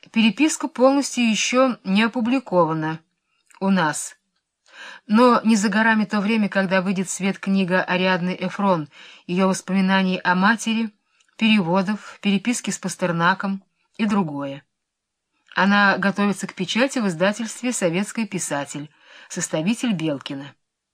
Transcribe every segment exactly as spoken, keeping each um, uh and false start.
Переписка полностью еще не опубликована у нас. Но не за горами то время, когда выйдет в свет книга Ариадны Эфрон, ее воспоминаний о матери, переводов, переписки с Пастернаком и другое. Она готовится к печати в издательстве «Советский писатель», составитель Белкина.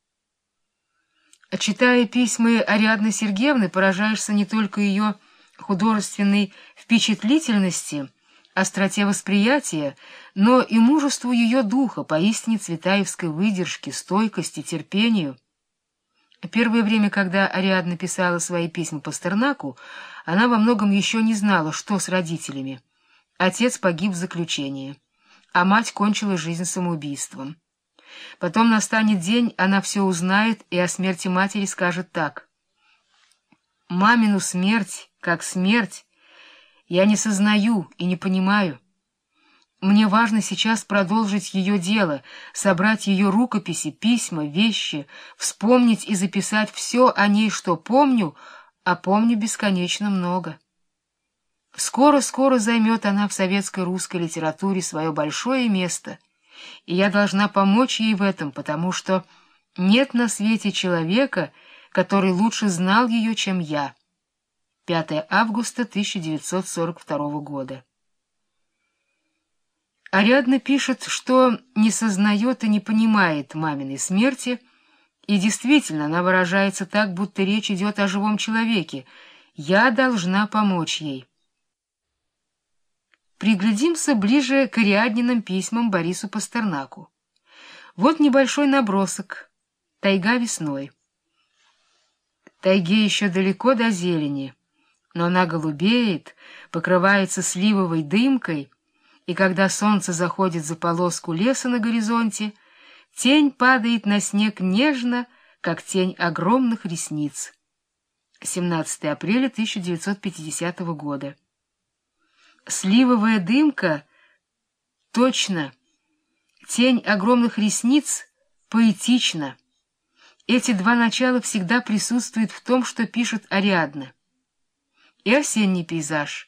Читая письма Ариадны Сергеевны, поражаешься не только ее художественной впечатлительности, остроте восприятия, но и мужеству ее духа, поистине цветаевской выдержки, стойкости, терпению. Первое время, когда Ариадна писала свои письма Пастернаку, она во многом еще не знала, что с родителями. Отец погиб в заключении, а мать кончила жизнь самоубийством. Потом настанет день, она все узнает и о смерти матери скажет так: «Мамину смерть, как смерть, я не сознаю и не понимаю. Мне важно сейчас продолжить ее дело, собрать ее рукописи, письма, вещи, вспомнить и записать все о ней, что помню, а помню бесконечно много. Скоро-скоро займет она в советской русской литературе свое большое место, и я должна помочь ей в этом, потому что нет на свете человека, который лучше знал ее, чем я». пятое августа тысяча девятьсот сорок второго года. Ариадна пишет, что не сознает и не понимает маминой смерти, и действительно она выражается так, будто речь идет о живом человеке. «Я должна помочь ей». Приглядимся ближе к Ариадниным письмам Борису Пастернаку. Вот небольшой набросок. Тайга весной. Тайге еще далеко до зелени, но она голубеет, покрывается сливовой дымкой, и когда солнце заходит за полоску леса на горизонте, тень падает на снег нежно, как тень огромных ресниц. семнадцатое апреля тысяча девятьсот пятидесятого года. Сливовая дымка — точно, тень огромных ресниц — поэтично. Эти два начала всегда присутствуют в том, что пишет Ариадна. И осенний пейзаж.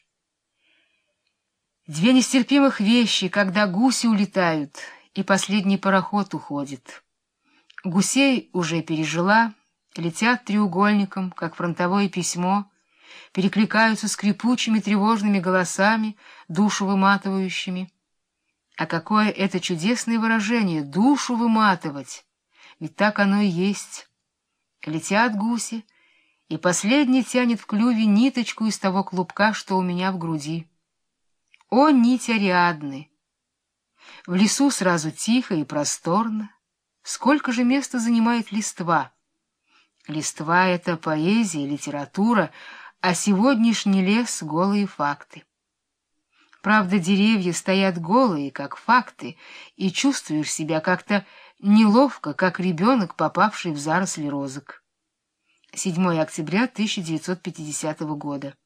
Две нестерпимых вещи, когда гуси улетают, и последний пароход уходит. Гусей уже пережила, летят треугольником, как фронтовое письмо, перекликаются скрипучими тревожными голосами, душу выматывающими. А какое это чудесное выражение — душу выматывать! Ведь так оно и есть. Летят гуси, и последний тянет в клюве ниточку из того клубка, что у меня в груди. О, нить Ариадны! В лесу сразу тихо и просторно. Сколько же места занимает листва? Листва — это поэзия, литература, а сегодняшний лес — голые факты. Правда, деревья стоят голые, как факты, и чувствуешь себя как-то неловко, как ребенок, попавший в заросли розок. седьмое октября тысяча девятьсот пятидесятого года.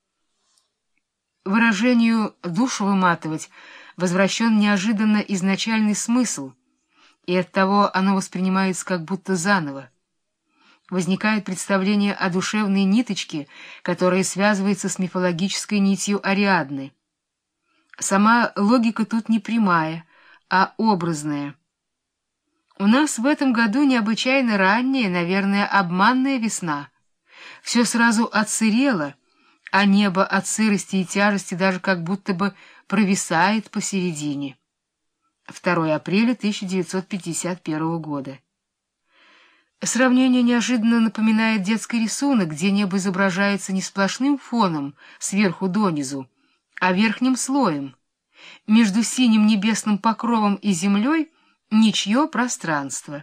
Выражению «душу выматывать» возвращен неожиданно изначальный смысл, и оттого оно воспринимается как будто заново. Возникает представление о душевной ниточке, которая связывается с мифологической нитью Ариадны. Сама логика тут не прямая, а образная. У нас в этом году необычайно ранняя, наверное, обманная весна. Все сразу отсырело, а небо от сырости и тяжести даже как будто бы провисает посередине. второе апреля тысяча девятьсот пятьдесят первого года. Сравнение неожиданно напоминает детский рисунок, где небо изображается не сплошным фоном сверху донизу, а верхним слоем. Между синим небесным покровом и землей ничье пространство.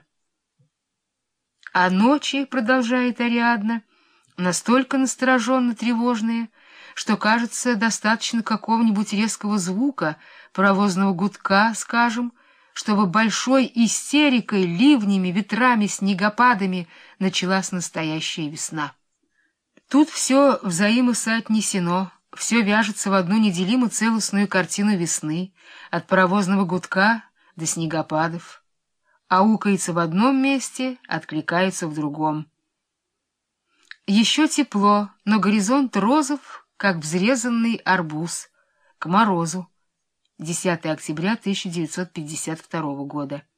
А ночи, продолжает Ариадна, настолько настороженно тревожные, что, кажется, достаточно какого-нибудь резкого звука, паровозного гудка, скажем, чтобы большой истерикой, ливнями, ветрами, снегопадами началась настоящая весна. Тут все взаимосоотнесено, все вяжется в одну неделимо целостную картину весны, от паровозного гудка до снегопадов. Аукается в одном месте, откликается в другом. Еще тепло, но горизонт розов, как взрезанный арбуз, к морозу. десятое октября тысяча девятьсот пятьдесят второго года.